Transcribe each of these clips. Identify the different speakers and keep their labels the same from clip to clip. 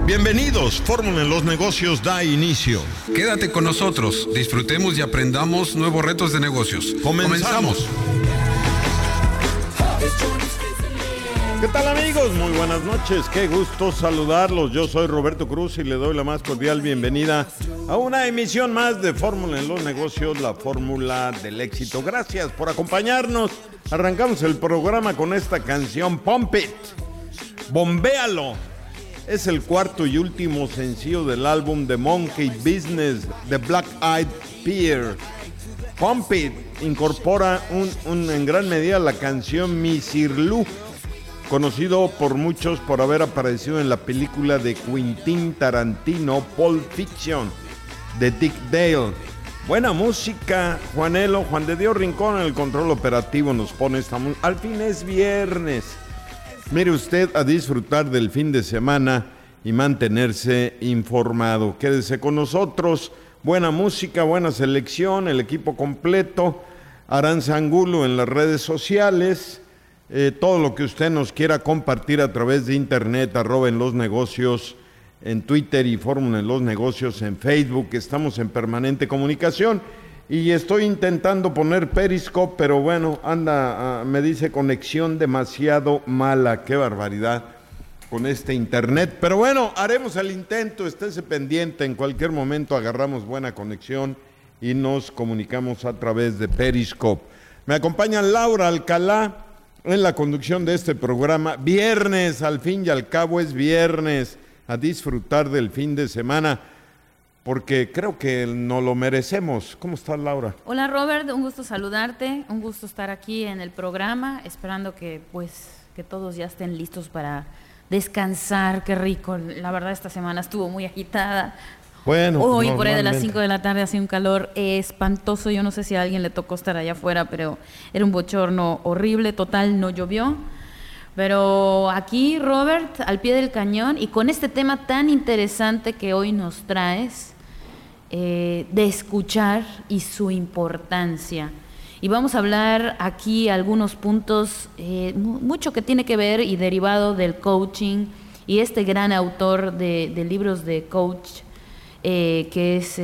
Speaker 1: Bienvenidos, Fórmula en los Negocios da inicio.
Speaker 2: Quédate con nosotros, disfrutemos y aprendamos nuevos retos de negocios. Comenzamos.
Speaker 3: ¿Qué tal, amigos? Muy buenas noches, qué gusto saludarlos. Yo soy Roberto Cruz y le doy la más cordial bienvenida a una emisión más de Fórmula en los Negocios, la fórmula del éxito. Gracias por acompañarnos. Arrancamos el programa con esta canción, Pump It, Bombéalo. Es el cuarto y último sencillo del álbum The Monkey Business de Black Eyed Peas. Pump It incorpora en gran medida la canción Misirlou, conocido por muchos por haber aparecido en la película de Quentin Tarantino, Pulp Fiction, de Dick Dale. Buena música, Juan de Dios Rincón en el control operativo nos pone esta música. Al fin es viernes. Mire usted, a disfrutar del fin de semana y mantenerse informado. Quédese con nosotros. Buena música, buena selección, el equipo completo. Aranza Angulo en las redes sociales. Todo lo que usted nos quiera compartir a través de internet, @enlosnegocios en Twitter y Fórmula en los Negocios en Facebook. Estamos en permanente comunicación y estoy intentando poner Periscope, pero bueno, me dice conexión demasiado mala. Qué barbaridad con este internet. Pero bueno, haremos el intento, estése pendiente, en cualquier momento agarramos buena conexión y nos comunicamos a través de Periscope. Me acompaña Laura Alcalá en la conducción de este programa. Viernes, al fin y al cabo es viernes, a disfrutar del fin de semana, porque creo que nos lo merecemos. ¿Cómo estás, Laura?
Speaker 4: Hola, Robert, un gusto saludarte, un gusto estar aquí en el programa, esperando que todos ya estén listos para descansar. Qué rico, la verdad esta semana estuvo muy agitada.
Speaker 3: Bueno,
Speaker 4: hoy por ahí de las 5 de la tarde hacía un calor espantoso. Yo no sé si a alguien le tocó estar allá afuera, pero era un bochorno horrible. Total, no llovió. Pero aquí, Robert, al pie del cañón y con este tema tan interesante que hoy nos traes, de escuchar y su importancia. Y vamos a hablar aquí algunos puntos, mucho que tiene que ver y derivado del coaching y este gran autor de libros de coach, que es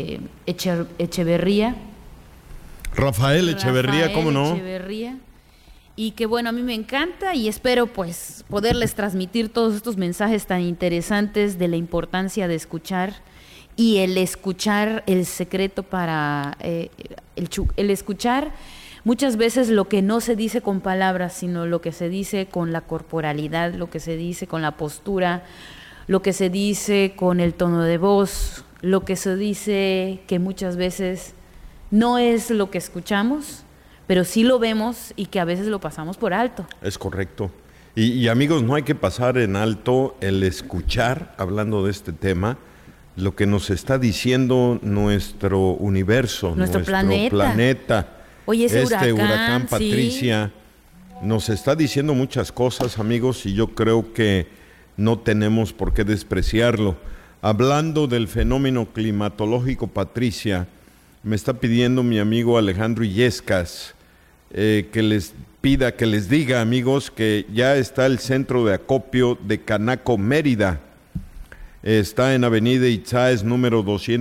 Speaker 4: Echeverría.
Speaker 3: Rafael Echeverría, ¿cómo no?
Speaker 4: Echeverría. Y que bueno, a mí me encanta y espero pues poderles transmitir todos estos mensajes tan interesantes de la importancia de escuchar y el escuchar, el secreto para el escuchar muchas veces lo que no se dice con palabras, sino lo que se dice con la corporalidad, lo que se dice con la postura, lo que se dice con el tono de voz, lo que se dice que muchas veces no es lo que escuchamos, pero sí lo vemos y que a veces lo pasamos por alto.
Speaker 3: Es correcto. Y amigos, no hay que pasar en alto el escuchar, hablando de este tema, lo que nos está diciendo nuestro universo, nuestro planeta.
Speaker 4: Oye, ese
Speaker 3: huracán Patricia, sí, nos está diciendo muchas cosas, amigos, y yo creo que no tenemos por qué despreciarlo. Hablando del fenómeno climatológico, Patricia, me está pidiendo mi amigo Alejandro Illescas que les diga, amigos, que ya está el centro de acopio de Canaco, Mérida. Está en Avenida Itzáes, número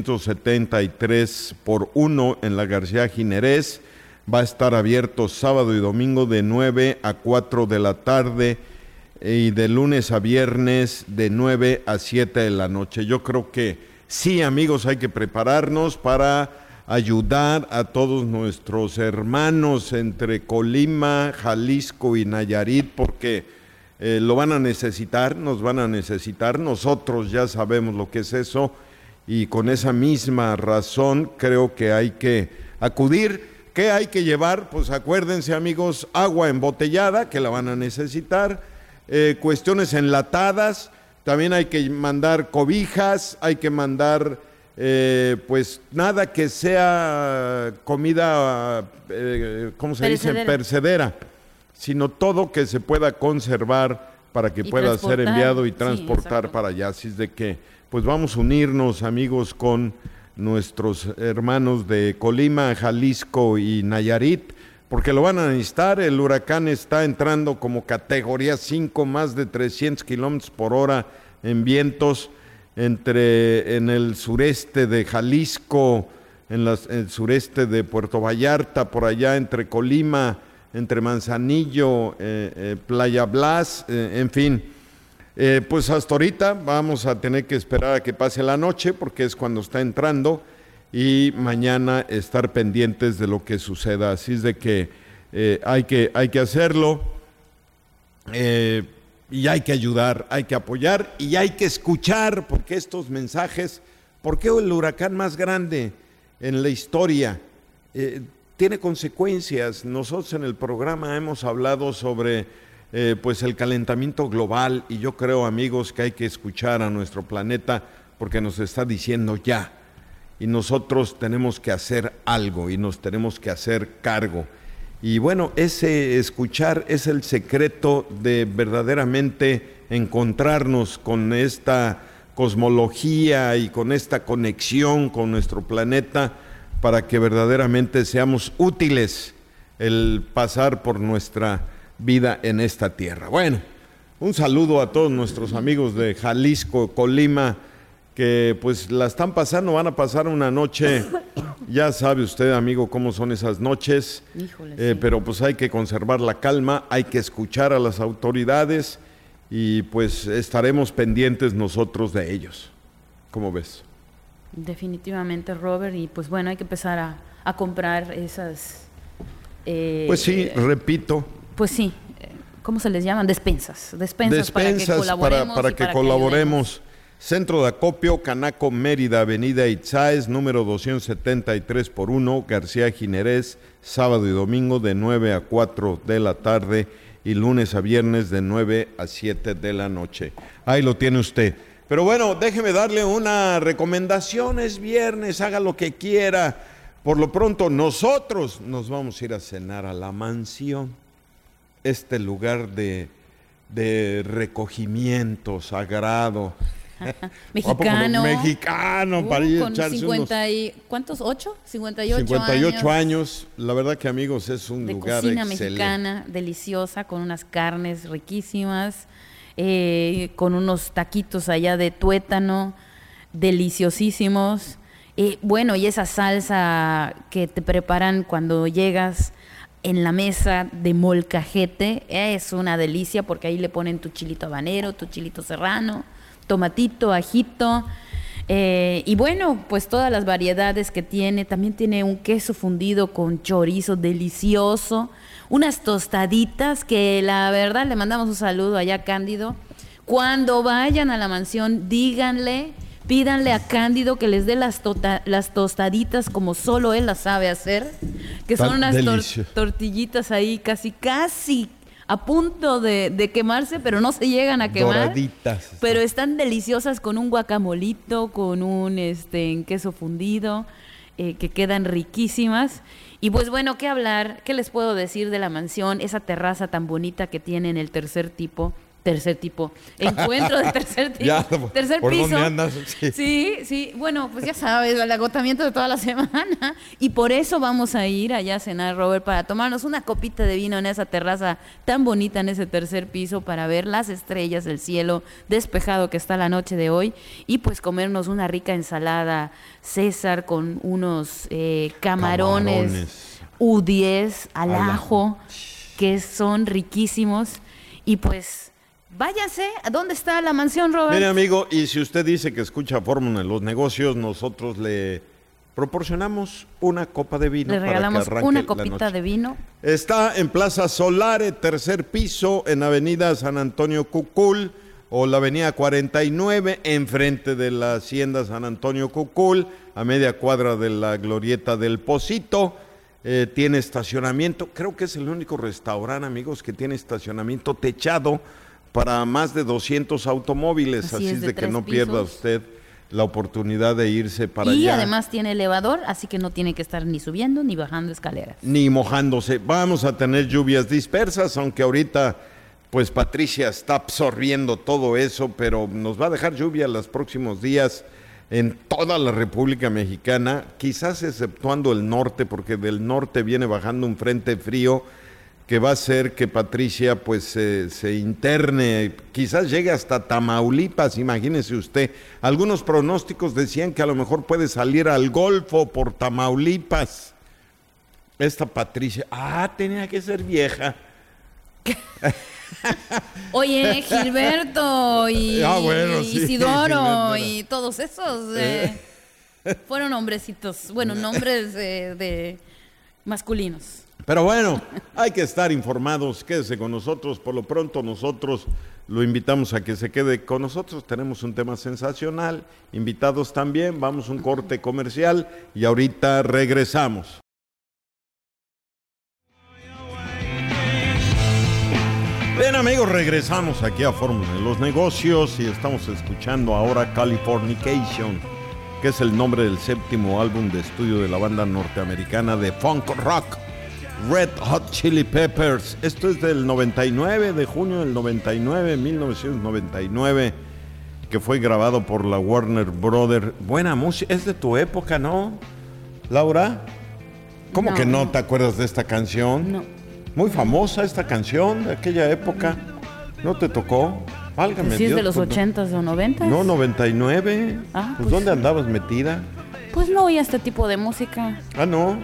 Speaker 3: 273/1 en la García Ginerés. Va a estar abierto sábado y domingo de 9 a 4 de la tarde y de lunes a viernes de 9 a 7 de la noche. Yo creo que sí, amigos, hay que prepararnos para ayudar a todos nuestros hermanos entre Colima, Jalisco y Nayarit, porque lo van a necesitar, nos van a necesitar. Nosotros ya sabemos lo que es eso y con esa misma razón creo que hay que acudir. ¿Qué hay que llevar? Pues acuérdense, amigos, agua embotellada, que la van a necesitar, cuestiones enlatadas, también hay que mandar cobijas, hay que mandar pues nada que sea comida, ¿cómo se dice? Perecedera, sino todo que se pueda conservar para que pueda ser enviado y transportar para allá. Así es de que, pues vamos a unirnos, amigos, con nuestros hermanos de Colima, Jalisco y Nayarit, porque lo van a necesitar. El huracán está entrando como categoría 5, más de 300 kilómetros por hora en vientos en el sureste de Jalisco, en el sureste de Puerto Vallarta, por allá entre Colima, entre Manzanillo, Playa Blas, en fin. Pues hasta ahorita vamos a tener que esperar a que pase la noche porque es cuando está entrando y mañana estar pendientes de lo que suceda. Así es de que hay que hacerlo y hay que ayudar, hay que apoyar y hay que escuchar porque estos mensajes, porque el huracán más grande en la historia tiene consecuencias. Nosotros en el programa hemos hablado sobre pues el calentamiento global y yo creo, amigos, que hay que escuchar a nuestro planeta porque nos está diciendo ya y nosotros tenemos que hacer algo y nos tenemos que hacer cargo. Y bueno, ese escuchar es el secreto de verdaderamente encontrarnos con esta cosmología y con esta conexión con nuestro planeta para que verdaderamente seamos útiles el pasar por nuestra vida en esta tierra. Bueno, un saludo a todos nuestros amigos de Jalisco, Colima, que pues la están pasando, van a pasar una noche, ya sabe usted, amigo, cómo son esas noches. Híjole, sí. Pero pues hay que conservar la calma, hay que escuchar a las autoridades y pues estaremos pendientes nosotros de ellos. ¿Cómo ves?
Speaker 4: Definitivamente, Robert, y pues bueno, hay que empezar a comprar esas...
Speaker 3: pues sí, repito.
Speaker 4: Pues sí, ¿cómo se les llaman? Despensas para que colaboremos.
Speaker 3: Para que colaboremos. Centro de Acopio, Canaco, Mérida, Avenida Itzáes, número 273/1, García Ginerés, sábado y domingo de 9 a 4 de la tarde y lunes a viernes de 9 a 7 de la noche. Ahí lo tiene usted. Pero bueno, déjeme darle una recomendación, es viernes, haga lo que quiera. Por lo pronto, nosotros nos vamos a ir a cenar a La Mansión, este lugar de recogimiento sagrado. Mexicano, para ir a echarse
Speaker 4: 50 y, ¿cuántos? ¿8? 58
Speaker 3: años. La verdad que, amigos, es un lugar
Speaker 4: cocina
Speaker 3: excelente.
Speaker 4: Mexicana, deliciosa, con unas carnes riquísimas, con unos taquitos allá de tuétano, deliciosísimos. Bueno, y esa salsa que te preparan cuando llegas en la mesa de molcajete, es una delicia porque ahí le ponen tu chilito habanero, tu chilito serrano, tomatito, ajito, y bueno, pues todas las variedades que tiene. También tiene un queso fundido con chorizo delicioso, unas tostaditas que la verdad le mandamos un saludo allá a Cándido. Cuando vayan a La Mansión, pídanle a Cándido que les dé las tostaditas como solo él las sabe hacer, que son unas tortillitas ahí casi a punto de quemarse, pero no se llegan a quemar.
Speaker 3: Doraditas.
Speaker 4: Pero están deliciosas con un guacamolito, con un queso fundido, que quedan riquísimas. Y pues bueno, ¿qué hablar? ¿Qué les puedo decir de La Mansión? Esa terraza tan bonita que tiene en el tercer tipo, encuentro de tercer tipo,
Speaker 3: ya,
Speaker 4: tercer
Speaker 3: ¿por
Speaker 4: piso.
Speaker 3: dónde andas?
Speaker 4: Sí, bueno, pues ya sabes, el agotamiento de toda la semana, y por eso vamos a ir allá a cenar, Robert, para tomarnos una copita de vino en esa terraza tan bonita, en ese tercer piso, para ver las estrellas, el cielo despejado que está la noche de hoy, y pues comernos una rica ensalada César con unos camarones U10 al ajo, que son riquísimos. Y pues váyase, ¿a dónde está La Mansión, Robert?
Speaker 3: Mire, amigo, y si usted dice que escucha Fórmula en los negocios, nosotros le proporcionamos una copa de vino.
Speaker 4: Le regalamos una copita de vino.
Speaker 3: Está en Plaza Solare, tercer piso, en Avenida San Antonio Cucul, o la Avenida 49, enfrente de la Hacienda San Antonio Cucul, a media cuadra de la Glorieta del Pocito. Tiene estacionamiento, creo que es el único restaurante, amigos, que tiene estacionamiento techado para más de 200 automóviles, así es de que no pierda usted la oportunidad de irse para allá.
Speaker 4: Y además tiene elevador, así que no tiene que estar ni subiendo ni bajando escaleras.
Speaker 3: Ni mojándose. Vamos a tener lluvias dispersas, aunque ahorita pues Patricia está absorbiendo todo eso, pero nos va a dejar lluvia los próximos días en toda la República Mexicana, quizás exceptuando el norte, porque del norte viene bajando un frente frío que va a hacer que Patricia pues se interne, quizás llegue hasta Tamaulipas, imagínese usted. Algunos pronósticos decían que a lo mejor puede salir al Golfo por Tamaulipas. Esta Patricia, tenía que ser vieja.
Speaker 4: Oye, Gilberto y Isidoro y todos esos fueron hombrecitos, nombres de masculinos.
Speaker 3: Pero bueno, hay que estar informados, quédese con nosotros. Por lo pronto nosotros lo invitamos a que se quede con nosotros. Tenemos un tema sensacional, invitados también, vamos a un corte comercial y ahorita regresamos. Bien amigos, regresamos aquí a Fórmula de los Negocios y estamos escuchando ahora Californication, que es el nombre del 7º álbum de estudio de la banda norteamericana de funk rock Red Hot Chili Peppers. Esto es del 99, de junio del 99, 1999, que fue grabado por la Warner Brothers. Buena música, es de tu época, ¿no, Laura? ¿Cómo no, que no te acuerdas de esta canción?
Speaker 4: No.
Speaker 3: Muy famosa esta canción de aquella época. ¿No te tocó? Válgame
Speaker 4: ¿Sí
Speaker 3: Dios,
Speaker 4: es de los 80s o 90s?
Speaker 3: No, 99. Pues ¿dónde andabas metida?
Speaker 4: Pues no oía este tipo de música.
Speaker 3: No.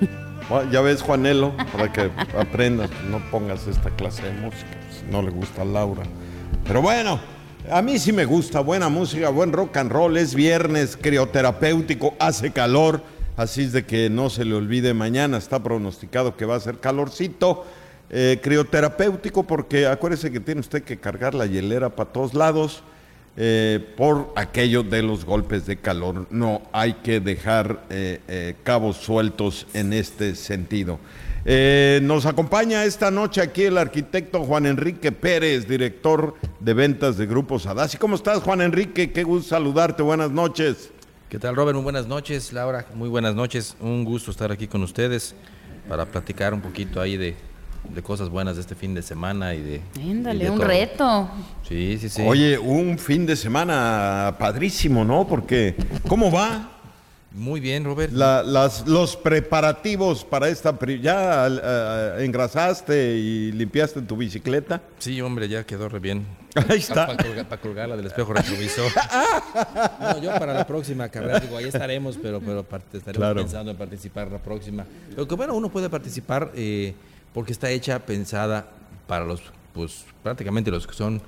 Speaker 3: Ya ves, Juanelo, para que aprendas, no pongas esta clase de música, pues no le gusta a Laura. Pero bueno, a mí sí me gusta, buena música, buen rock and roll, es viernes, crioterapéutico, hace calor, así es de que no se le olvide, mañana está pronosticado que va a ser calorcito, crioterapéutico, porque acuérdese que tiene usted que cargar la hielera para todos lados, por aquello de los golpes de calor. No hay que dejar cabos sueltos en este sentido. Nos acompaña esta noche aquí el arquitecto Juan Enrique Pérez, director de ventas de Grupo Sadassi. ¿Cómo estás, Juan Enrique? Qué gusto saludarte, buenas noches.
Speaker 5: ¿Qué tal, Robert? Muy buenas noches, Laura, muy buenas noches. Un gusto estar aquí con ustedes para platicar un poquito ahí de cosas buenas de este fin de semana y de...
Speaker 4: Éndale, un reto.
Speaker 5: Sí.
Speaker 3: Oye, un fin de semana padrísimo, ¿no? Porque, ¿cómo va?
Speaker 5: Muy bien, Robert.
Speaker 3: Los preparativos para esta... ¿Ya engrasaste y limpiaste tu bicicleta?
Speaker 5: Sí, hombre, ya quedó re bien.
Speaker 3: Ahí está.
Speaker 5: Para colgarla del espejo retrovisor. No, yo para la próxima carrera, digo, ahí estaremos, pero estaremos pensando en participar la próxima. Lo que bueno, uno puede participar... porque está hecha, pensada para los, pues prácticamente los que son,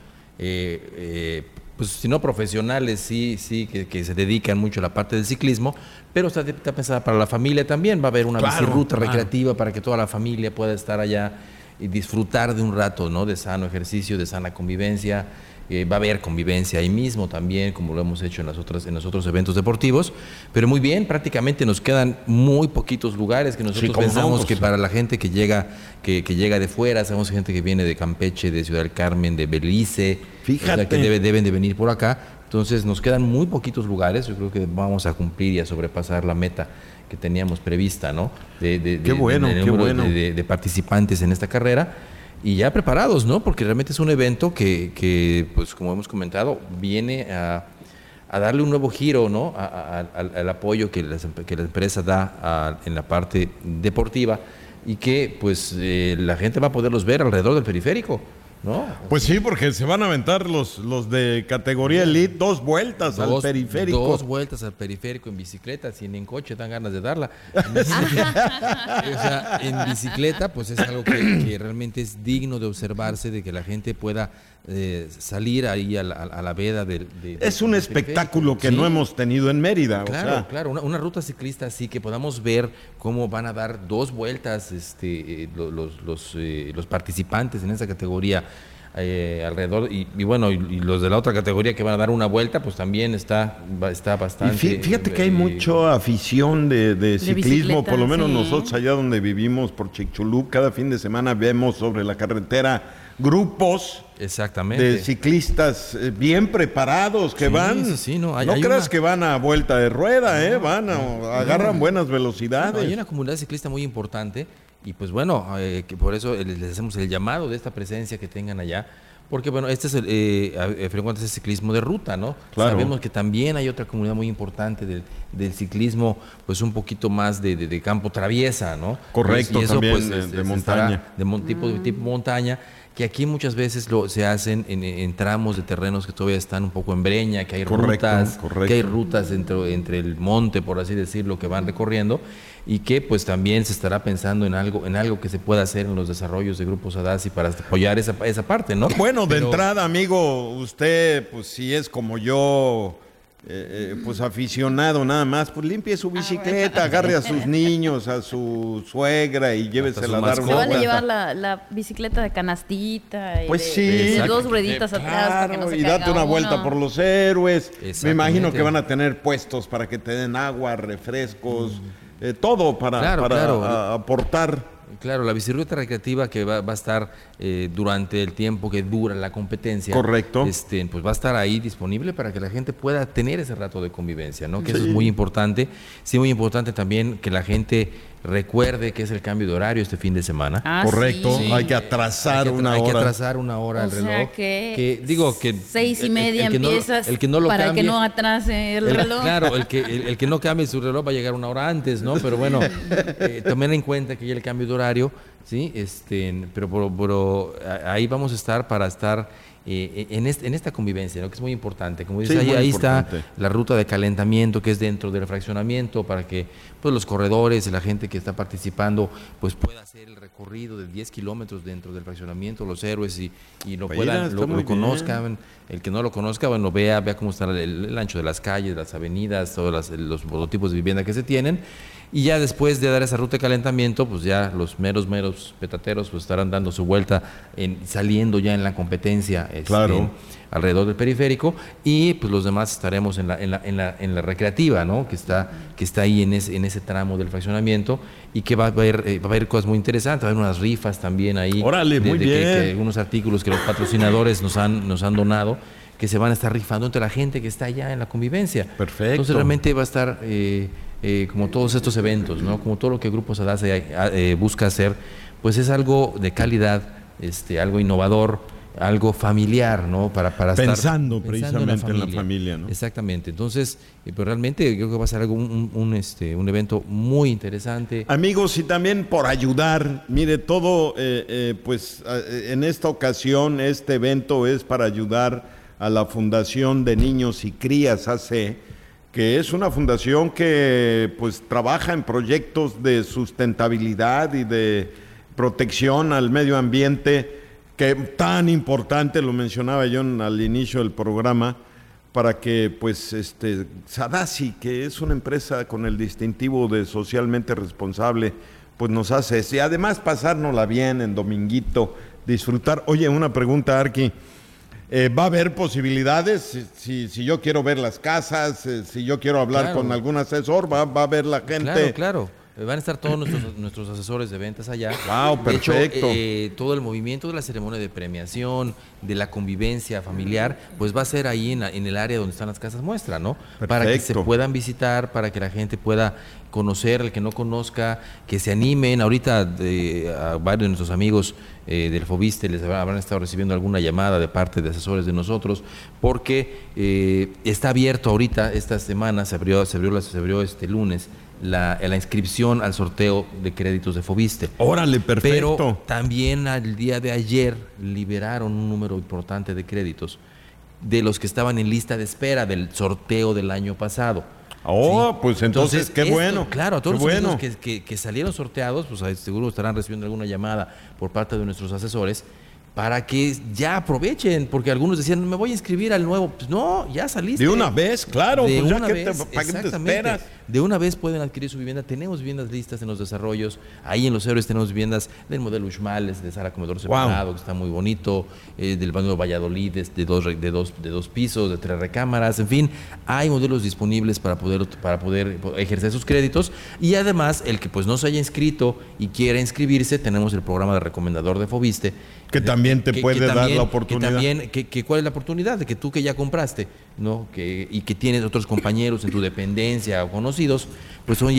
Speaker 5: pues si no profesionales, sí que se dedican mucho a la parte del ciclismo, pero está pensada para la familia también. Va a haber una bicirruta recreativa para que toda la familia pueda estar allá y disfrutar de un rato, ¿no? De sano ejercicio, de sana convivencia. Va a haber convivencia ahí mismo también, como lo hemos hecho en los otros eventos deportivos, pero muy bien, prácticamente nos quedan muy poquitos lugares que nosotros pensamos que para la gente que llega de fuera, sabemos gente que viene de Campeche, de Ciudad del Carmen, de Belice,
Speaker 3: fíjate,
Speaker 5: o sea, que deben de venir por acá, entonces nos quedan muy poquitos lugares, yo creo que vamos a cumplir y a sobrepasar la meta que teníamos prevista, ¿no? De participantes en esta carrera. Y ya preparados, ¿no? Porque realmente es un evento que pues como hemos comentado, viene a darle un nuevo giro, ¿no? Al apoyo que la empresa da en la parte deportiva y que pues la gente va a poderlos ver alrededor del periférico, ¿no?
Speaker 3: Pues sí, porque se van a aventar los de categoría Elite 2 vueltas al periférico.
Speaker 5: 2 vueltas al periférico en bicicleta, si en coche dan ganas de darla. O sea, en bicicleta, pues es algo que realmente es digno de observarse, de que la gente pueda salir ahí a la veda del
Speaker 3: es un espectáculo que no hemos tenido en Mérida.
Speaker 5: Claro, una ruta ciclista así que podamos ver cómo van a dar 2 vueltas los participantes en esa categoría alrededor y bueno, y los de la otra categoría que van a dar una vuelta, pues también está bastante.
Speaker 3: Y fíjate que hay mucha afición de ciclismo, por lo menos nosotros allá donde vivimos por Chicxulub, cada fin de semana vemos sobre la carretera grupos de ciclistas bien preparados que van. No creas que van a vuelta de rueda, agarran buenas velocidades.
Speaker 5: Hay una comunidad ciclista muy importante y pues bueno, que por eso les hacemos el llamado de esta presencia que tengan allá, Porque, bueno, este es el ciclismo de ruta, ¿no?
Speaker 3: Claro.
Speaker 5: Sabemos que también hay otra comunidad muy importante del ciclismo, pues un poquito más de campo traviesa, ¿no?
Speaker 3: Correcto,
Speaker 5: y eso,
Speaker 3: también
Speaker 5: pues,
Speaker 3: de montaña.
Speaker 5: Tipo montaña, que aquí muchas veces se hacen en tramos de terrenos que todavía están un poco en breña, que hay rutas, que hay rutas entre el monte, por así decirlo, que van recorriendo, y que pues también se estará pensando en algo que se pueda hacer en los desarrollos de Grupo Sadassi para apoyar esa parte, ¿no?
Speaker 3: Bueno, de entrada, amigo, usted, pues si es como yo, pues aficionado nada más, pues limpie su bicicleta, agarre a sus niños, a su suegra y llévesela a dar una
Speaker 4: Se vale
Speaker 3: vuelta.
Speaker 4: llevar la bicicleta de canastita y
Speaker 3: Pues sí.
Speaker 4: de 2 rueditas atrás para que no se
Speaker 3: y
Speaker 4: caiga
Speaker 3: date una
Speaker 4: uno.
Speaker 3: vuelta por los héroes. Me imagino que
Speaker 5: Exactamente.
Speaker 3: van a tener puestos para que te den agua, refrescos, todo para aportar.
Speaker 5: Claro, la bicicleta recreativa que va a estar durante el tiempo que dura la competencia.
Speaker 3: Correcto.
Speaker 5: Pues va a estar ahí disponible para que la gente pueda tener ese rato de convivencia, ¿no? Que eso es muy importante. Sí, muy importante también que la gente recuerde que es el cambio de horario este fin de semana.
Speaker 3: Correcto,
Speaker 4: sí.
Speaker 3: hay que atrasar una hora.
Speaker 5: Hay que atrasar una hora el reloj.
Speaker 4: O sea que
Speaker 5: digo que
Speaker 4: 6:30 empiezas
Speaker 5: el que no lo
Speaker 4: para
Speaker 5: cambie,
Speaker 4: que no atrase el reloj.
Speaker 5: Claro, el que no cambie su reloj va a llegar una hora antes, ¿no? Pero bueno, tomen en cuenta que ya el cambio de horario, ¿sí? Pero ahí vamos a estar para estar en esta convivencia, ¿no? Que es muy importante. Como dices, ahí está la ruta de calentamiento que es dentro del fraccionamiento para que pues los corredores, la gente que está participando, pues pueda hacer el recorrido de 10 kilómetros dentro del fraccionamiento, los héroes y lo conozcan. El que no lo conozca, bueno, vea cómo está el ancho de las calles, las avenidas, todos los prototipos de vivienda que se tienen. Y ya después de dar esa ruta de calentamiento, pues ya los meros petateros pues estarán dando su vuelta, saliendo ya en la competencia alrededor del periférico, y pues los demás estaremos en la recreativa, ¿no? Que está ahí en ese tramo del fraccionamiento, y que va a haber cosas muy interesantes, va a haber unas rifas también ahí.
Speaker 3: Órale, muy bien.
Speaker 5: Que algunos artículos que los patrocinadores nos han donado, que se van a estar rifando entre la gente que está allá en la convivencia.
Speaker 3: Perfecto.
Speaker 5: Entonces realmente va a estar como todos estos eventos, ¿no? Como todo lo que Grupo Sadassi busca hacer, pues es algo de calidad, algo innovador, algo familiar, ¿no? Para
Speaker 3: Pensando
Speaker 5: estar
Speaker 3: precisamente en la familia, ¿no?
Speaker 5: Exactamente. Entonces, pues realmente creo que va a ser algo un evento muy interesante.
Speaker 3: Amigos, y también por ayudar, mire, todo, pues en esta ocasión este evento es para ayudar a la Fundación de Niños y Crías AC, que es una fundación que pues trabaja en proyectos de sustentabilidad y de protección al medio ambiente, que tan importante, lo mencionaba yo al inicio del programa, para que pues Sadassi, que es una empresa con el distintivo de socialmente responsable, pues nos hace eso. Y además pasárnosla bien en dominguito, disfrutar. Oye, una pregunta, Arqui. ¿Va a haber posibilidades? Si yo quiero ver las casas, si yo quiero hablar con algún asesor, va a haber la gente.
Speaker 5: Claro. Van a estar todos nuestros asesores de ventas allá.
Speaker 3: Wow, perfecto.
Speaker 5: De hecho, todo el movimiento de la ceremonia de premiación, de la convivencia familiar, pues va a ser ahí en el área donde están las casas muestra, ¿no?
Speaker 3: Perfecto.
Speaker 5: Para que se puedan visitar, para que la gente pueda conocer, el que no conozca, que se animen. Ahorita a varios de nuestros amigos del Fobiste les habrán estado recibiendo alguna llamada de parte de asesores de nosotros, porque está abierto ahorita, esta semana se abrió este lunes, la inscripción al sorteo de créditos de Fobiste.
Speaker 3: Órale, perfecto.
Speaker 5: Pero también al día de ayer liberaron un número importante de créditos de los que estaban en lista de espera del sorteo del año pasado.
Speaker 3: Oh, pues entonces qué bueno.
Speaker 5: Claro, a todos los amigos que salieron sorteados, pues seguro estarán recibiendo alguna llamada por parte de nuestros asesores para que ya aprovechen, porque algunos decían, me voy a inscribir al nuevo. Pues no, ya saliste.
Speaker 3: De una vez, claro.
Speaker 5: De
Speaker 3: pues
Speaker 5: una vez,
Speaker 3: ¿para qué te
Speaker 5: exactamente.
Speaker 3: esperas?
Speaker 5: De una vez pueden adquirir su vivienda. Tenemos viviendas listas en los desarrollos. Ahí en Los Héroes tenemos viviendas del modelo Uxmales, de sala comedor separado, que está muy bonito, del Banco Valladolid, de dos pisos, de 3 recámaras. En fin, hay modelos disponibles para poder ejercer sus créditos. Y además, el que pues no se haya inscrito y quiera inscribirse, tenemos el programa de recomendador de Fobiste,
Speaker 3: que también te puede dar la oportunidad.
Speaker 5: ¿Cuál es la oportunidad? De que tú que ya compraste, ¿no? Y que tienes otros compañeros en tu dependencia o conocidos, pues oye,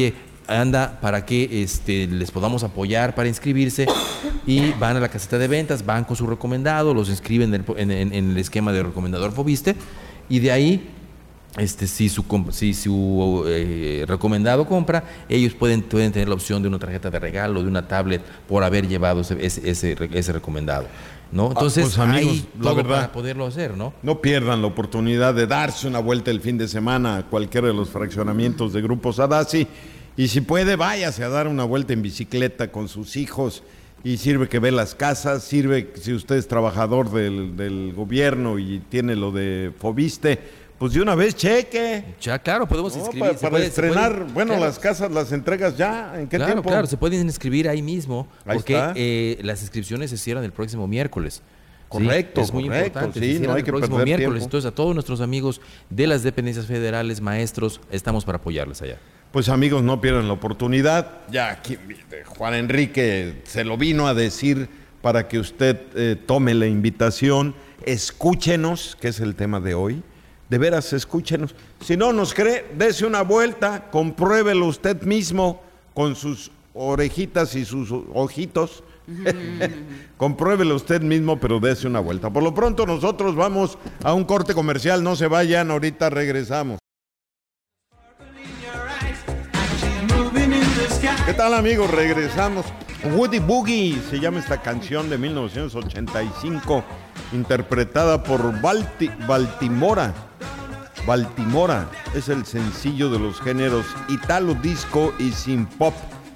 Speaker 5: anda para que les podamos apoyar para inscribirse, y van a la caseta de ventas, van con su recomendado, los inscriben en el esquema de recomendador Foviste, y de ahí si su recomendado compra, ellos pueden tener la opción de una tarjeta de regalo, de una tablet, por haber llevado ese recomendado, ¿no? Entonces,
Speaker 3: pues, amigos,
Speaker 5: hay todo para poderlo hacer, ¿no?
Speaker 3: No pierdan la oportunidad de darse una vuelta el fin de semana a cualquiera de los fraccionamientos de Grupo Sadassi, y si puede, váyase a dar una vuelta en bicicleta con sus hijos, y sirve que ve las casas, sirve si usted es trabajador del gobierno y tiene lo de Foviste, pues de una vez cheque.
Speaker 5: Ya, claro, podemos inscribir.
Speaker 3: Para estrenar, claro, las casas, las entregas ya, ¿en qué tiempo?
Speaker 5: Claro, se pueden inscribir ahí mismo,
Speaker 3: ahí
Speaker 5: porque las inscripciones se cierran el próximo miércoles.
Speaker 3: Correcto,
Speaker 5: es muy importante.
Speaker 3: Sí, no hay que perder
Speaker 5: miércoles.
Speaker 3: tiempo.
Speaker 5: Entonces, a todos nuestros amigos de las dependencias federales, maestros, estamos para apoyarles allá.
Speaker 3: Pues amigos, no pierdan la oportunidad. Ya aquí Juan Enrique se lo vino a decir para que usted tome la invitación. Escúchenos, que es el tema de hoy. De veras, escúchenos. Si no nos cree, dése una vuelta, compruébelo usted mismo con sus orejitas y sus ojitos. Compruébelo usted mismo, pero dése una vuelta. Por lo pronto, nosotros vamos a un corte comercial. No se vayan, ahorita regresamos. ¿Qué tal, amigos? Regresamos. Woody Boogie se llama esta canción de 1985, interpretada por Baltimora. Baltimora es el sencillo de los géneros italo disco y synth pop.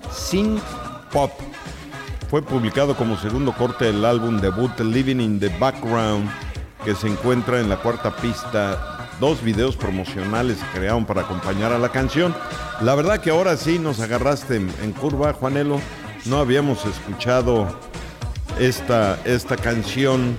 Speaker 3: Fue publicado como segundo corte del álbum debut Living in the Background, que se encuentra en la cuarta pista. 2 videos promocionales se crearon para acompañar a la canción. La verdad que ahora sí nos agarraste en curva, Juanelo. No habíamos escuchado esta canción.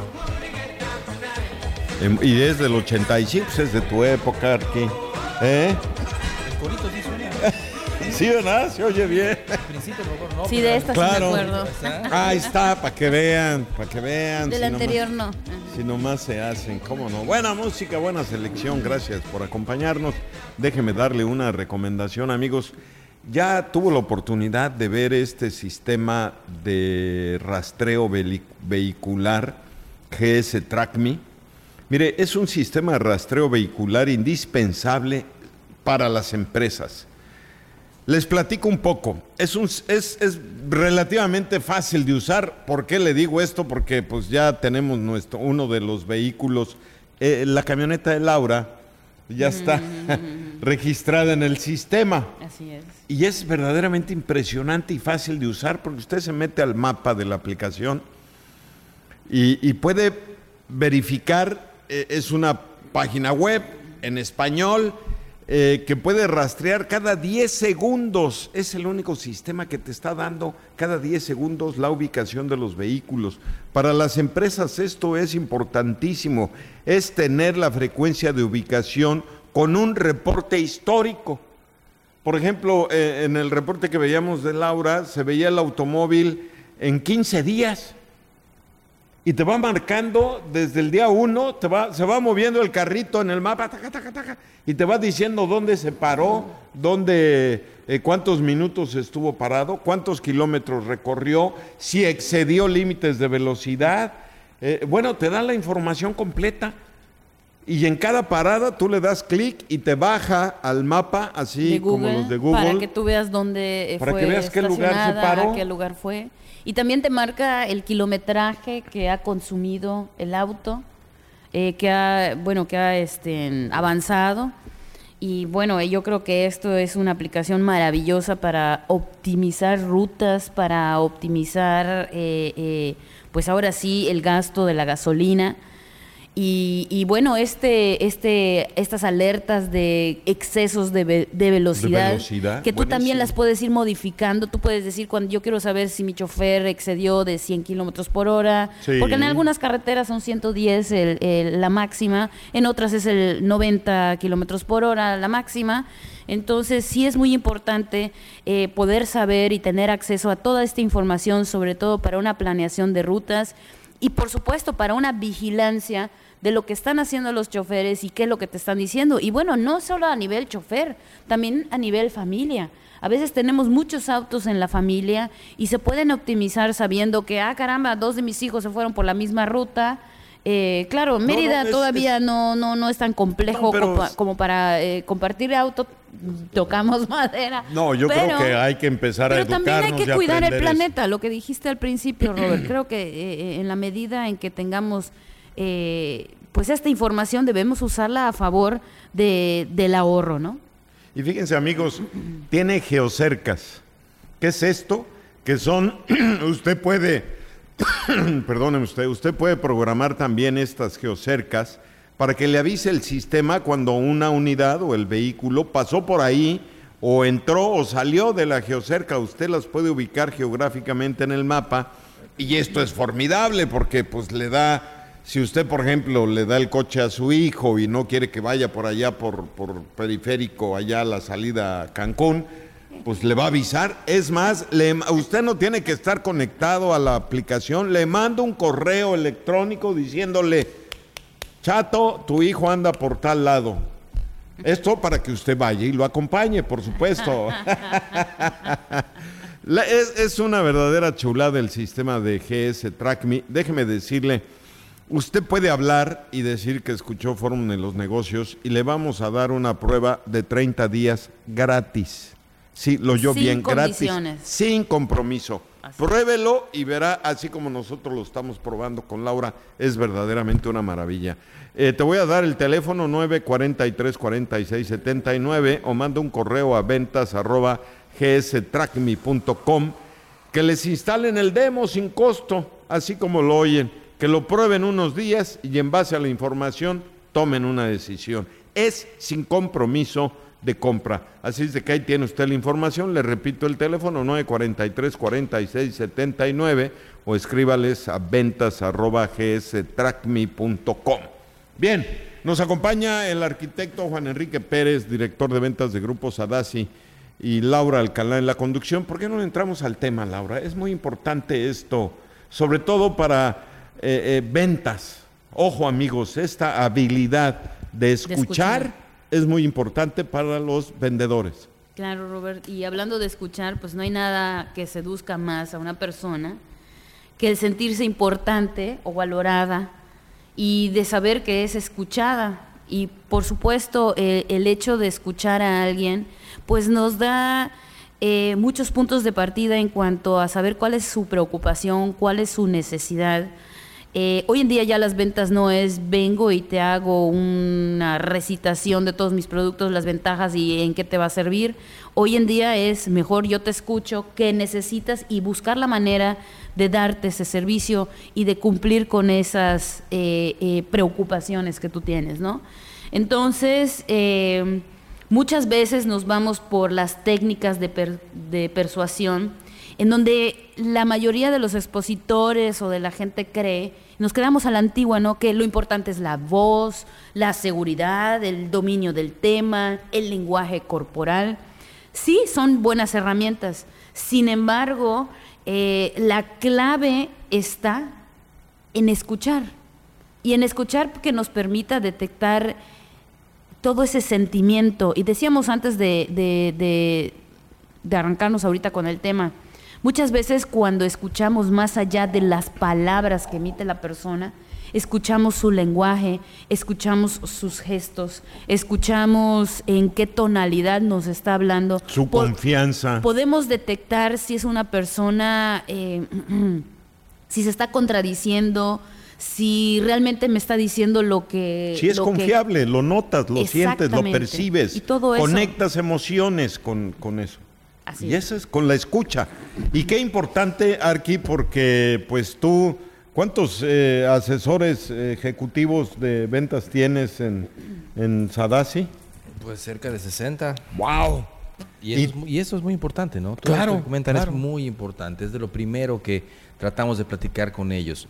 Speaker 3: Y es del 85, pues es de tu época, Arqui.
Speaker 5: El corito sí suena.
Speaker 3: Sí, ¿verdad? Se oye bien.
Speaker 4: No, sí, de esta
Speaker 3: claro.
Speaker 4: Sí me acuerdo.
Speaker 3: Ahí está, para que vean.
Speaker 4: Del si anterior
Speaker 3: nomás, no. Si nomás se hacen, cómo no. Buena música, buena selección, gracias por acompañarnos. Déjeme darle una recomendación, amigos. Ya tuvo la oportunidad de ver este sistema de rastreo vehicular GS TrackMe. Mire, es un sistema de rastreo vehicular indispensable para las empresas. Les platico un poco. Es relativamente fácil de usar. ¿Por qué le digo esto? Porque pues ya tenemos uno de los vehículos, la camioneta de Laura, ya está registrada en el sistema.
Speaker 4: Así es.
Speaker 3: Y es verdaderamente impresionante y fácil de usar, porque usted se mete al mapa de la aplicación y puede verificar. Es una página web en español que puede rastrear cada 10 segundos. Es el único sistema que te está dando cada 10 segundos la ubicación de los vehículos. Para las empresas esto es importantísimo, es tener la frecuencia de ubicación con un reporte histórico. Por ejemplo, en el reporte que veíamos de Laura, se veía el automóvil en 15 días. Y te va marcando desde el día 1, se va moviendo el carrito en el mapa, y te va diciendo dónde se paró, cuántos minutos estuvo parado, cuántos kilómetros recorrió, si excedió límites de velocidad. Te da la información completa. Y en cada parada tú le das clic y te baja al mapa, así
Speaker 4: Google,
Speaker 3: como los de Google.
Speaker 4: Para que tú veas dónde
Speaker 3: para
Speaker 4: fue
Speaker 3: que veas qué lugar se paró.
Speaker 4: Qué lugar fue. Y también te marca el kilometraje que ha consumido el auto, que ha avanzado. Y bueno, yo creo que esto es una aplicación maravillosa para optimizar rutas, para optimizar, pues ahora sí, el gasto de la gasolina. Y bueno, estas alertas de excesos de velocidad, que tú
Speaker 3: buenísimo. También
Speaker 4: las puedes ir modificando. Tú puedes decir, cuando yo quiero saber si mi chofer excedió de 100 kilómetros por hora, sí. Porque en algunas carreteras son 110 la máxima, en otras es el 90 kilómetros por hora la máxima. Entonces sí es muy importante poder saber y tener acceso a toda esta información, sobre todo para una planeación de rutas y por supuesto para una vigilancia de lo que están haciendo los choferes y qué es lo que te están diciendo. Y bueno, no solo a nivel chofer, también a nivel familia. A veces tenemos muchos autos en la familia y se pueden optimizar sabiendo que, caramba, 2 de mis hijos se fueron por la misma ruta. Claro, Mérida todavía no es tan complejo como para compartir auto. Tocamos madera.
Speaker 3: No, yo creo que hay que empezar a educarnos.
Speaker 4: Pero también hay que cuidar el planeta, lo que dijiste al principio, Robert. Creo que en la medida en que tengamos pues esta información, debemos usarla a favor del ahorro, ¿no?
Speaker 3: Y fíjense, amigos, tiene geocercas. ¿Qué es esto? Que son, usted puede, perdóneme usted puede programar también estas geocercas para que le avise el sistema cuando una unidad o el vehículo pasó por ahí o entró o salió de la geocerca. Usted las puede ubicar geográficamente en el mapa y esto es formidable porque pues le da, si usted por ejemplo le da el coche a su hijo y no quiere que vaya por allá por periférico, allá a la salida a Cancún, pues le va a avisar. Es más, usted no tiene que estar conectado a la aplicación, le manda un correo electrónico diciéndole: Chato, tu hijo anda por tal lado. Esto para que usted vaya y lo acompañe, por supuesto. Es una verdadera chulada el sistema de GS TrackMe. Déjeme decirle, usted puede hablar y decir que escuchó Fórmula en los Negocios y le vamos a dar una prueba de 30 días gratis. Sí, lo oyó bien, gratis, sin compromiso. Pruébelo y verá, así como nosotros lo estamos probando con Laura, es verdaderamente una maravilla. Te voy a dar el teléfono 943-4679 o manda un correo a ventas@gstrackme.com, que les instalen el demo sin costo, así como lo oyen, que lo prueben unos días y en base a la información tomen una decisión. Es sin compromiso de compra. Así es de que ahí tiene usted la información. Le repito el teléfono 943-4679 o escríbales a ventas@gstrackme.com. Bien, nos acompaña el arquitecto Juan Enrique Pérez, director de ventas de Grupo Sadassi, y Laura Alcalá en la conducción. ¿Por qué no entramos al tema, Laura? Es muy importante esto, sobre todo para ventas. Ojo, amigos, esta habilidad de escuchar es muy importante para los vendedores.
Speaker 4: Claro, Robert. Y hablando de escuchar, pues no hay nada que seduzca más a una persona que el sentirse importante o valorada y de saber que es escuchada. Y por supuesto, el hecho de escuchar a alguien, pues nos da muchos puntos de partida en cuanto a saber cuál es su preocupación, cuál es su necesidad. Hoy en día ya las ventas no es vengo y te hago una recitación de todos mis productos, las ventajas y en qué te va a servir. Hoy en día es mejor yo te escucho, qué necesitas y buscar la manera de darte ese servicio y de cumplir con esas preocupaciones que tú tienes, ¿no? Entonces, muchas veces nos vamos por las técnicas de persuasión, en donde la mayoría de los expositores o de la gente cree, nos quedamos a la antigua, ¿no? Que lo importante es la voz, la seguridad, el dominio del tema, el lenguaje corporal. Sí, son buenas herramientas. Sin embargo, la clave está en escuchar. Y en escuchar que nos permita detectar todo ese sentimiento. Y decíamos antes de arrancarnos ahorita con el tema, muchas veces cuando escuchamos más allá de las palabras que emite la persona, escuchamos su lenguaje, escuchamos sus gestos, escuchamos en qué tonalidad nos está hablando.
Speaker 3: Su confianza.
Speaker 4: Podemos detectar si es una persona, si se está contradiciendo, si realmente me está diciendo lo que...
Speaker 3: Si es confiable, lo notas, lo sientes, lo percibes,
Speaker 4: y todo eso.
Speaker 3: Conectas emociones con eso.
Speaker 4: Así
Speaker 3: y eso es con la escucha. Y qué importante, Arqui, porque pues tú, ¿cuántos asesores ejecutivos de ventas tienes en Sadassi?
Speaker 5: Pues cerca de 60.
Speaker 3: ¡Wow!
Speaker 5: Y eso es muy importante, ¿no? Todo
Speaker 3: claro,
Speaker 5: esto que comentan
Speaker 3: claro.
Speaker 5: es muy importante. Es de lo primero que tratamos de platicar con ellos.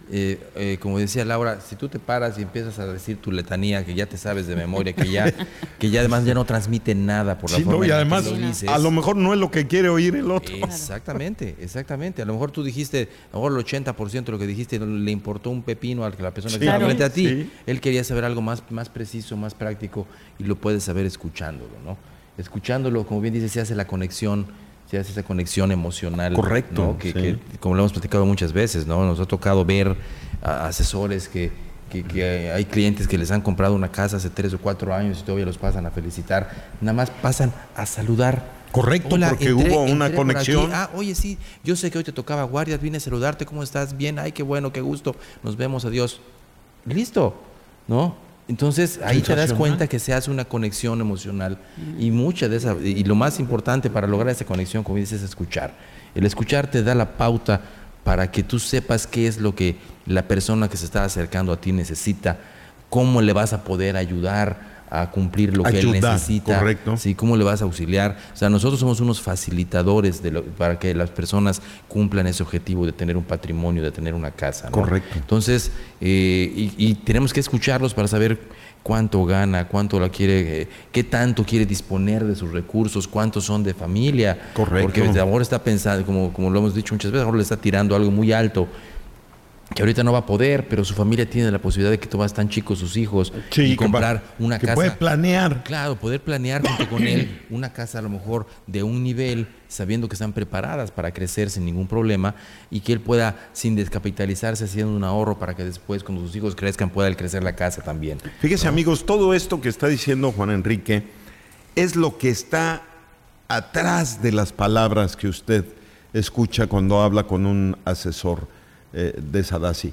Speaker 5: como decía Laura, si tú te paras y empiezas a decir tu letanía, que ya te sabes de memoria, que ya además ya no transmite nada por la forma
Speaker 3: y
Speaker 5: en
Speaker 3: además,
Speaker 5: que lo dices.
Speaker 3: A lo mejor no es lo que quiere oír el otro.
Speaker 5: Exactamente. A lo mejor tú dijiste, a lo mejor el 80% de lo que dijiste le importó un pepino a la persona que estaba frente a ti. Sí. Él quería saber algo más preciso, más práctico, y lo puedes saber escuchándolo, ¿no? Escuchándolo, como bien dices, se hace esa conexión emocional.
Speaker 3: Correcto.
Speaker 5: ¿no? Que, como lo hemos platicado muchas veces, ¿no? Nos ha tocado ver a asesores que hay clientes que les han comprado una casa hace 3 o 4 años y todavía los pasan a felicitar. Nada más pasan a saludar.
Speaker 3: Correcto, hola, porque hubo una conexión.
Speaker 5: Oye, sí, yo sé que hoy te tocaba guardia, vine a saludarte, ¿cómo estás? Bien, ay, qué bueno, qué gusto, nos vemos, adiós. Listo, ¿no? Entonces ahí te das cuenta que se hace una conexión emocional y mucha de esa, y lo más importante para lograr esa conexión, como dices, es escuchar. El escuchar te da la pauta para que tú sepas qué es lo que la persona que se está acercando a ti necesita, cómo le vas a poder ayudar a cumplir lo que él necesita.
Speaker 3: Correcto.
Speaker 5: Sí, cómo le vas a auxiliar. O sea, nosotros somos unos facilitadores para que las personas cumplan ese objetivo de tener un patrimonio, de tener una casa, ¿no?
Speaker 3: Correcto.
Speaker 5: Entonces, y tenemos que escucharlos para saber cuánto gana, cuánto la quiere, qué tanto quiere disponer de sus recursos, cuántos son de familia.
Speaker 3: Correcto.
Speaker 5: Porque a lo mejor está pensando, como lo hemos dicho muchas veces, a lo mejor le está tirando algo muy alto, que ahorita no va a poder, pero su familia tiene la posibilidad de que tomas tan chicos sus hijos y comprar una casa.
Speaker 3: Puede planear.
Speaker 5: Claro, poder planear junto con él una casa a lo mejor de un nivel, sabiendo que están preparadas para crecer sin ningún problema y que él pueda, sin descapitalizarse, haciendo un ahorro para que después, cuando sus hijos crezcan, pueda él crecer la casa también.
Speaker 3: Fíjese, ¿no? Amigos, todo esto que está diciendo Juan Enrique es lo que está atrás de las palabras que usted escucha cuando habla con un asesor de Sadassi.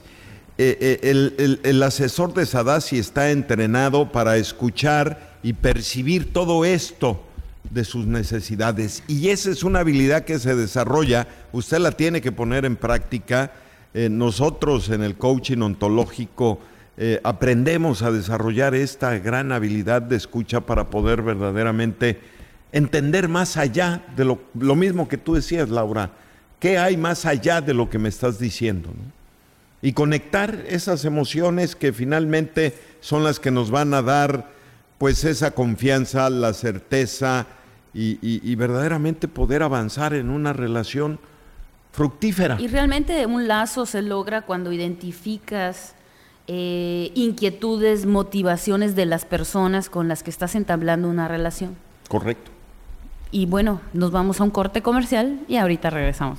Speaker 3: El asesor de Sadassi está entrenado para escuchar y percibir todo esto de sus necesidades, y esa es una habilidad que se desarrolla, usted la tiene que poner en práctica. Nosotros en el coaching ontológico aprendemos a desarrollar esta gran habilidad de escucha para poder verdaderamente entender más allá de lo mismo que tú decías, Laura. ¿Qué hay más allá de lo que me estás diciendo, ¿no? Y conectar esas emociones que finalmente son las que nos van a dar pues esa confianza, la certeza y verdaderamente poder avanzar en una relación fructífera.
Speaker 4: Y realmente un lazo se logra cuando identificas inquietudes, motivaciones de las personas con las que estás entablando una relación.
Speaker 3: Correcto.
Speaker 4: Y bueno, nos vamos a un corte comercial y ahorita regresamos.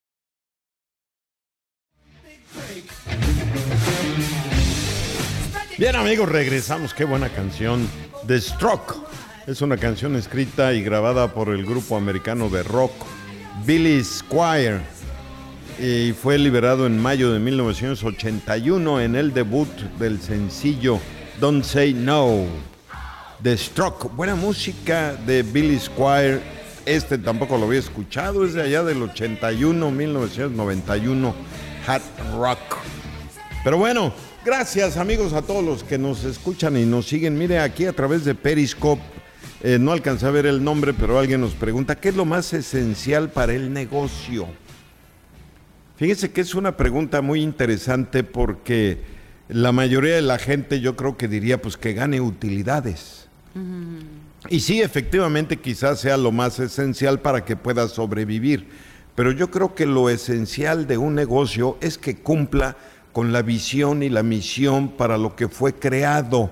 Speaker 3: Bien, amigos, regresamos. Qué buena canción. The Stroke es una canción escrita y grabada por el grupo americano de rock Billy Squier y fue liberado en mayo de 1981 en el debut del sencillo Don't Say No. The Stroke, buena música de Billy Squier. Tampoco lo había escuchado, es de allá del 81, 1991, hard rock. Pero bueno, gracias, amigos, a todos los que nos escuchan y nos siguen. Mire, aquí a través de Periscope, no alcancé a ver el nombre, pero alguien nos pregunta, ¿qué es lo más esencial para el negocio? Fíjese que es una pregunta muy interesante porque la mayoría de la gente yo creo que diría pues que gane utilidades. Y sí, efectivamente quizás sea lo más esencial para que pueda sobrevivir, pero yo creo que lo esencial de un negocio es que cumpla con la visión y la misión para lo que fue creado.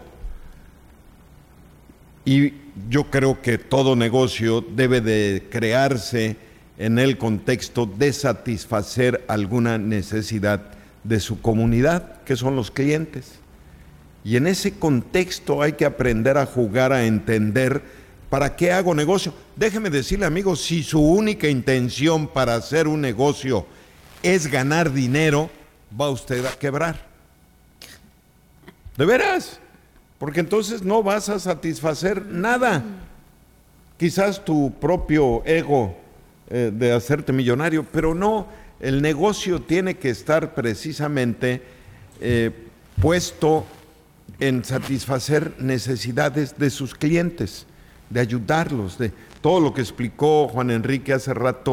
Speaker 3: Y yo creo que todo negocio debe de crearse en el contexto de satisfacer alguna necesidad de su comunidad, que son los clientes. Y en ese contexto hay que aprender a jugar, a entender para qué hago negocio. Déjeme decirle, amigos, si su única intención para hacer un negocio es ganar dinero, va usted a quebrar. ¿De veras? Porque entonces no vas a satisfacer nada. Quizás tu propio ego de hacerte millonario, pero no, el negocio tiene que estar precisamente puesto en satisfacer necesidades de sus clientes, de ayudarlos, de todo lo que explicó Juan Enrique hace rato,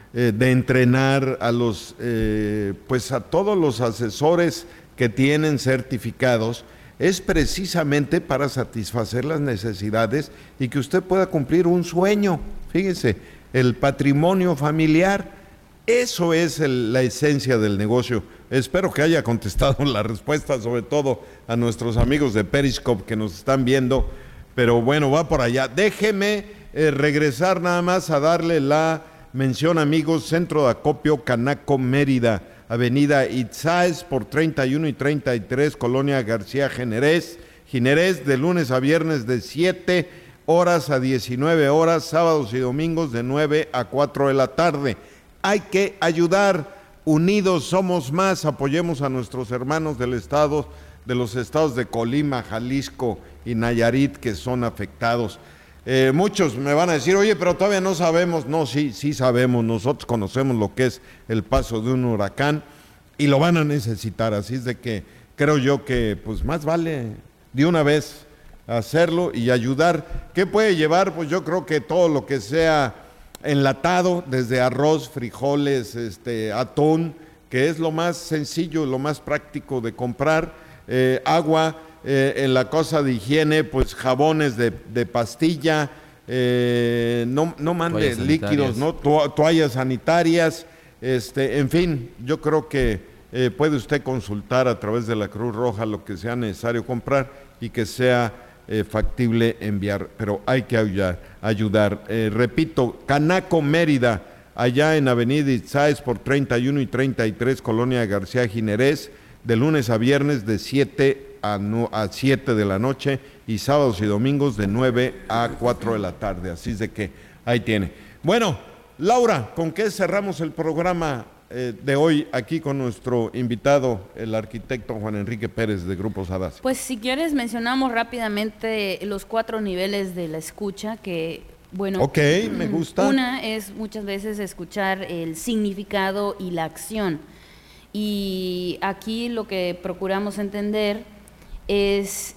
Speaker 3: de entrenar a los, pues a todos los asesores que tienen certificados, es precisamente para satisfacer las necesidades y que usted pueda cumplir un sueño. Fíjese, el patrimonio familiar, eso es la esencia del negocio. Espero que haya contestado la respuesta, sobre todo a nuestros amigos de Periscope que nos están viendo, pero bueno, va por allá. Déjeme regresar nada más a darle la mención, amigos. Centro de Acopio Canaco Mérida, Avenida Itzáes por 31 y 33, Colonia García Jiménez, de lunes a viernes de 7 horas a 19 horas, sábados y domingos de 9 a 4 de la tarde. Hay que ayudar, unidos somos más, apoyemos a nuestros hermanos de los estados de Colima, Jalisco y Nayarit que son afectados. Muchos me van a decir, oye, pero todavía no sabemos. No, sí sabemos, nosotros conocemos lo que es el paso de un huracán y lo van a necesitar, así es de que creo yo que pues más vale de una vez hacerlo y ayudar. ¿Qué puede llevar? Pues yo creo que todo lo que sea enlatado, desde arroz, frijoles, atún, que es lo más sencillo, lo más práctico de comprar, agua, en la cosa de higiene, pues jabones de pastilla, no mande líquidos, ¿no? Toallas sanitarias, en fin, yo creo que puede usted consultar a través de la Cruz Roja lo que sea necesario comprar y que sea factible enviar, pero hay que ayudar. Repito, Canaco Mérida, allá en Avenida Itzáes por 31 y 33, Colonia García Jiménez, de lunes a viernes de 7 a 7 de la noche y sábados y domingos de 9 a 4 de la tarde. Así es de que ahí tiene. Bueno, Laura, ¿con qué cerramos el programa de hoy aquí con nuestro invitado, el arquitecto Juan Enrique Pérez de Grupo Sadassi?
Speaker 4: Pues si quieres mencionamos rápidamente los 4 niveles de la escucha que, bueno,
Speaker 3: ok, me gusta.
Speaker 4: Una es muchas veces escuchar el significado y la acción. Y aquí lo que procuramos entender es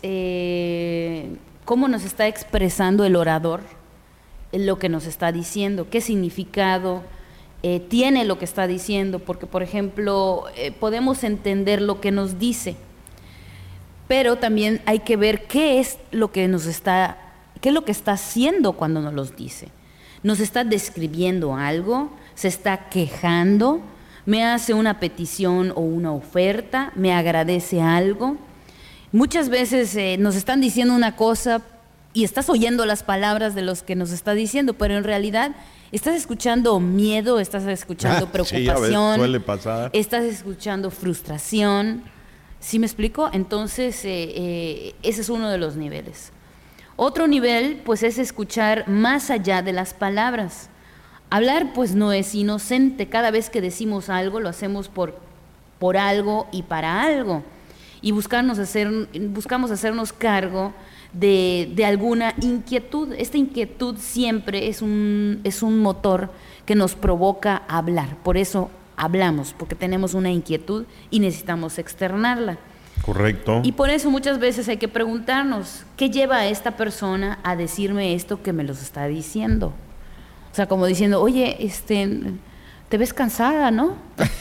Speaker 4: cómo nos está expresando el orador, lo que nos está diciendo, qué significado tiene lo que está diciendo, porque por ejemplo podemos entender lo que nos dice, pero también hay que ver qué es lo que está haciendo cuando nos los dice. Nos está describiendo algo, se está quejando, me hace una petición o una oferta, me agradece algo. Muchas veces nos están diciendo una cosa y estás oyendo las palabras de los que nos está diciendo, pero en realidad estás escuchando miedo, estás escuchando preocupación,
Speaker 3: sí, a veces suele pasar.
Speaker 4: Estás escuchando frustración. ¿Sí me explico? Entonces, ese es uno de los niveles. Otro nivel, pues, es escuchar más allá de las palabras. Hablar, pues, no es inocente. Cada vez que decimos algo, lo hacemos por algo y para algo. Y buscamos hacernos cargo de alguna inquietud. Esta inquietud siempre es un motor que nos provoca hablar. Por eso hablamos, porque tenemos una inquietud y necesitamos externarla.
Speaker 3: Correcto.
Speaker 4: Y por eso muchas veces hay que preguntarnos, ¿qué lleva a esta persona a decirme esto que me los está diciendo? O sea, como diciendo, oye, te ves cansada, ¿no?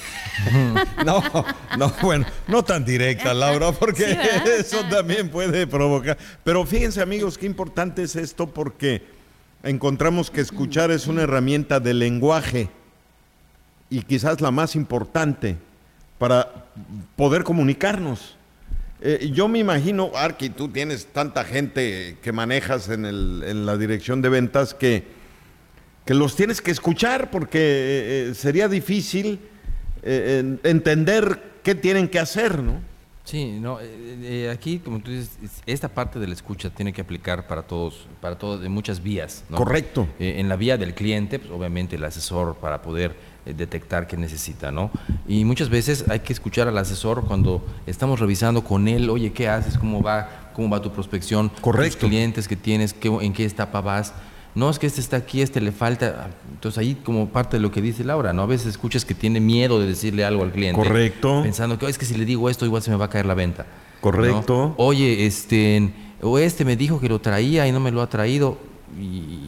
Speaker 3: No, bueno, no tan directa, Laura, porque sí, eso también puede provocar. Pero fíjense, amigos, qué importante es esto, porque encontramos que escuchar es una herramienta de lenguaje y quizás la más importante para poder comunicarnos. Yo me imagino, Arqui, tú tienes tanta gente que manejas en la dirección de ventas que los tienes que escuchar, porque sería difícil entender qué tienen que hacer, ¿no?
Speaker 5: Sí, no, aquí, como tú dices, esta parte de la escucha tiene que aplicar para todos en muchas vías, ¿no?
Speaker 3: Correcto.
Speaker 5: En la vía del cliente, pues obviamente el asesor para poder detectar qué necesita, ¿no? Y muchas veces hay que escuchar al asesor cuando estamos revisando con él, oye, ¿qué haces? ¿Cómo va tu prospección?
Speaker 3: Correcto.
Speaker 5: Los clientes que tienes, ¿en qué etapa vas? No, es que está aquí, le falta. Entonces ahí como parte de lo que dice Laura, ¿no? A veces escuchas que tiene miedo de decirle algo al cliente.
Speaker 3: Correcto.
Speaker 5: Pensando que es que si le digo esto igual se me va a caer la venta.
Speaker 3: Correcto.
Speaker 5: ¿No? Oye, me dijo que lo traía y no me lo ha traído y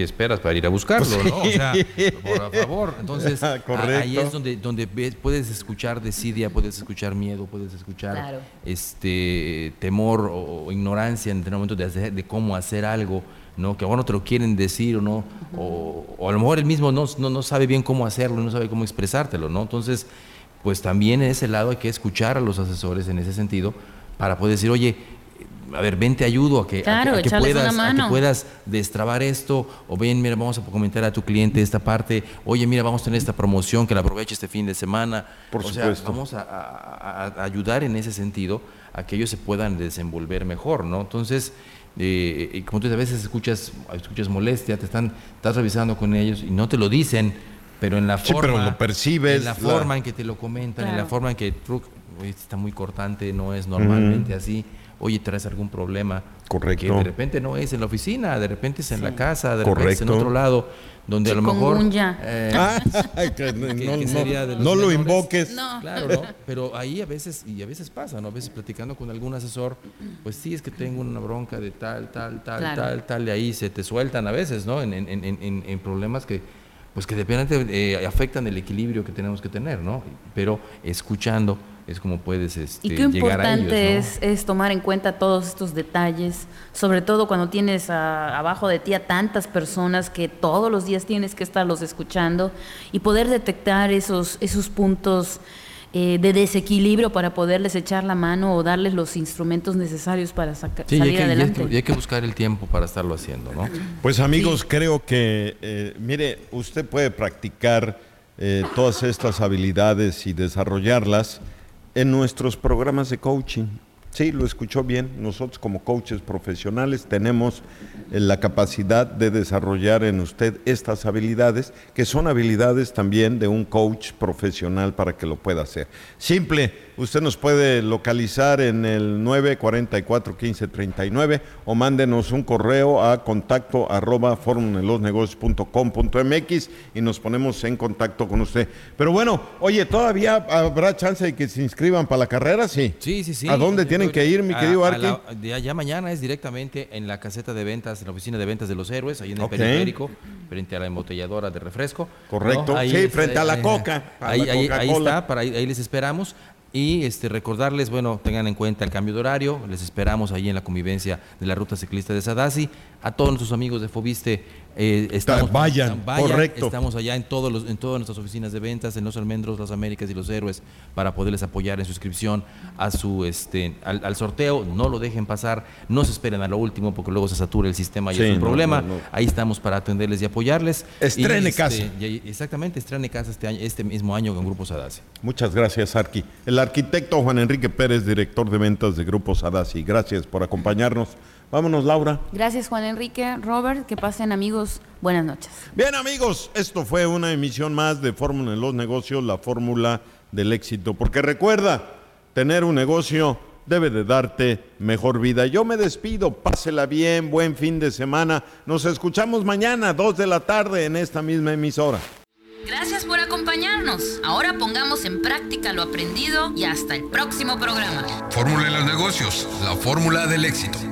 Speaker 5: ¿qué esperas para ir a buscarlo, no? O sea, por favor. Entonces, ahí es donde puedes escuchar desidia, puedes escuchar miedo, puedes escuchar temor o ignorancia en el momento de cómo hacer algo, ¿no? Que ahora no te lo quieren decir o no, o a lo mejor él mismo no sabe bien cómo hacerlo, no sabe cómo expresártelo, ¿no? Entonces, pues también en ese lado hay que escuchar a los asesores en ese sentido para poder decir, oye, a ver, ven, te ayudo a que puedas destrabar esto, o ven, mira, vamos a comentar a tu cliente esta parte, oye, mira, vamos a tener esta promoción, que la aproveche este fin de semana.
Speaker 3: Por supuesto.
Speaker 5: Vamos a ayudar en ese sentido a que ellos se puedan desenvolver mejor, ¿no? Entonces, y como tú dices, a veces escuchas molestia, estás revisando con ellos y no te lo dicen, pero en la forma,
Speaker 3: pero lo percibes,
Speaker 5: en la forma en que te lo comentan, en la forma en que está muy cortante, no es normalmente así. Oye, ¿traes algún problema?
Speaker 3: Correcto.
Speaker 5: Que de repente no es en la oficina, de repente es en la casa, de repente es en otro lado, donde a lo mejor...
Speaker 3: no lo invoques.
Speaker 5: No. Claro, ¿no? Pero ahí a veces pasa, ¿no? A veces platicando con algún asesor, pues sí, es que tengo una bronca de tal, de ahí se te sueltan a veces, ¿no? En problemas que de repente afectan el equilibrio que tenemos que tener, ¿no? Pero escuchando es como puedes
Speaker 4: y qué
Speaker 5: llegar a ellos, ¿no?
Speaker 4: importante es tomar en cuenta todos estos detalles, sobre todo cuando tienes abajo de ti a tantas personas que todos los días tienes que estarlos escuchando y poder detectar esos puntos de desequilibrio para poderles echar la mano o darles los instrumentos necesarios para salir adelante.
Speaker 5: Y hay que buscar el tiempo para estarlo haciendo, ¿no?
Speaker 3: Pues amigos, creo que, mire, usted puede practicar todas estas habilidades y desarrollarlas en nuestros programas de coaching. Sí, lo escuchó bien. Nosotros como coaches profesionales tenemos la capacidad de desarrollar en usted estas habilidades, que son habilidades también de un coach profesional para que lo pueda hacer. Simple, usted nos puede localizar en el 944-1539 o mándenos un correo a contacto@formuladelosnegocios.com.mx y nos ponemos en contacto con usted. Pero bueno, oye, ¿todavía habrá chance de que se inscriban para la carrera? Sí.
Speaker 5: Sí.
Speaker 3: ¿A dónde tienen que ir, mi querido Arqui?
Speaker 5: Ya mañana es directamente en la caseta de ventas, en la oficina de ventas de Los Héroes, ahí en el periférico, frente a la embotelladora de refresco.
Speaker 3: Correcto, ¿no? Sí, frente a la Coca.
Speaker 5: Ahí está, ahí les esperamos. Y recordarles, bueno, tengan en cuenta el cambio de horario, les esperamos ahí en la convivencia de la ruta ciclista de Sadasi. A todos nuestros amigos de Fobiste,
Speaker 3: vayan, correcto.
Speaker 5: Estamos allá en todas nuestras oficinas de ventas, en Los Almendros, Las Américas y Los Héroes, para poderles apoyar en su inscripción a su al sorteo. No lo dejen pasar, no se esperen a lo último porque luego se satura el sistema y es un problema. No. Ahí estamos para atenderles y apoyarles.
Speaker 3: Estrene casa.
Speaker 5: Exactamente, estrene casa este mismo año con Grupo Sadasi.
Speaker 3: Muchas gracias, Arqui. El arquitecto Juan Enrique Pérez, director de ventas de Grupo Sadasi. Gracias por acompañarnos. Vámonos, Laura.
Speaker 4: Gracias, Juan Enrique. Robert, que pasen, amigos. Buenas noches.
Speaker 3: Bien, amigos, esto fue una emisión más de Fórmula en los Negocios, la fórmula del éxito. Porque recuerda, tener un negocio debe de darte mejor vida. Yo me despido, pásela bien, buen fin de semana. Nos escuchamos mañana, 2 de la tarde, en esta misma emisora.
Speaker 4: Gracias por acompañarnos. Ahora pongamos en práctica lo aprendido y hasta el próximo programa.
Speaker 2: Fórmula en los negocios, la fórmula del éxito.